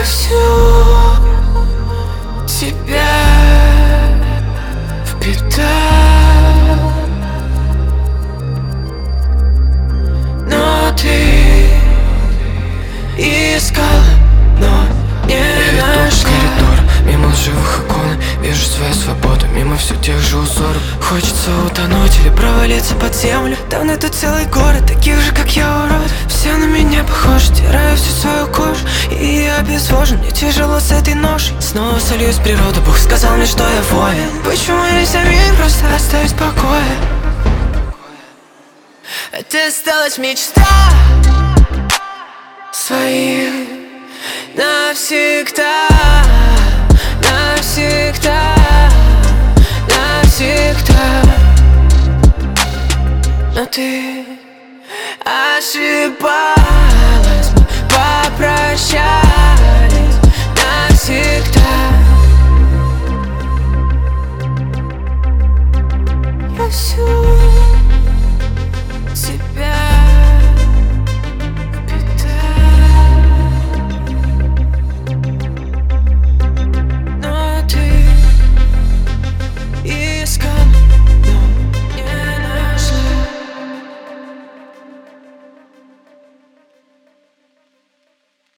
всю тебя впитал, но ты искал, но не нашла. Коридор, мимо лживых икон, вижу свою свободу, мимо все тех же узоров. Хочется утонуть или провалиться под землю. Давно тут целый город таких же, как я, урод. Все на меня похожи, теряю всю свою кожу, и я обезвожен, мне тяжело с этой ношей. Снова сольюсь в природу, Бог сказал мне, что я воин. Почему нельзя мир просто оставить в покое? Это осталась мечта своим навсегда, навсегда, навсегда. Но ты ошибаешься.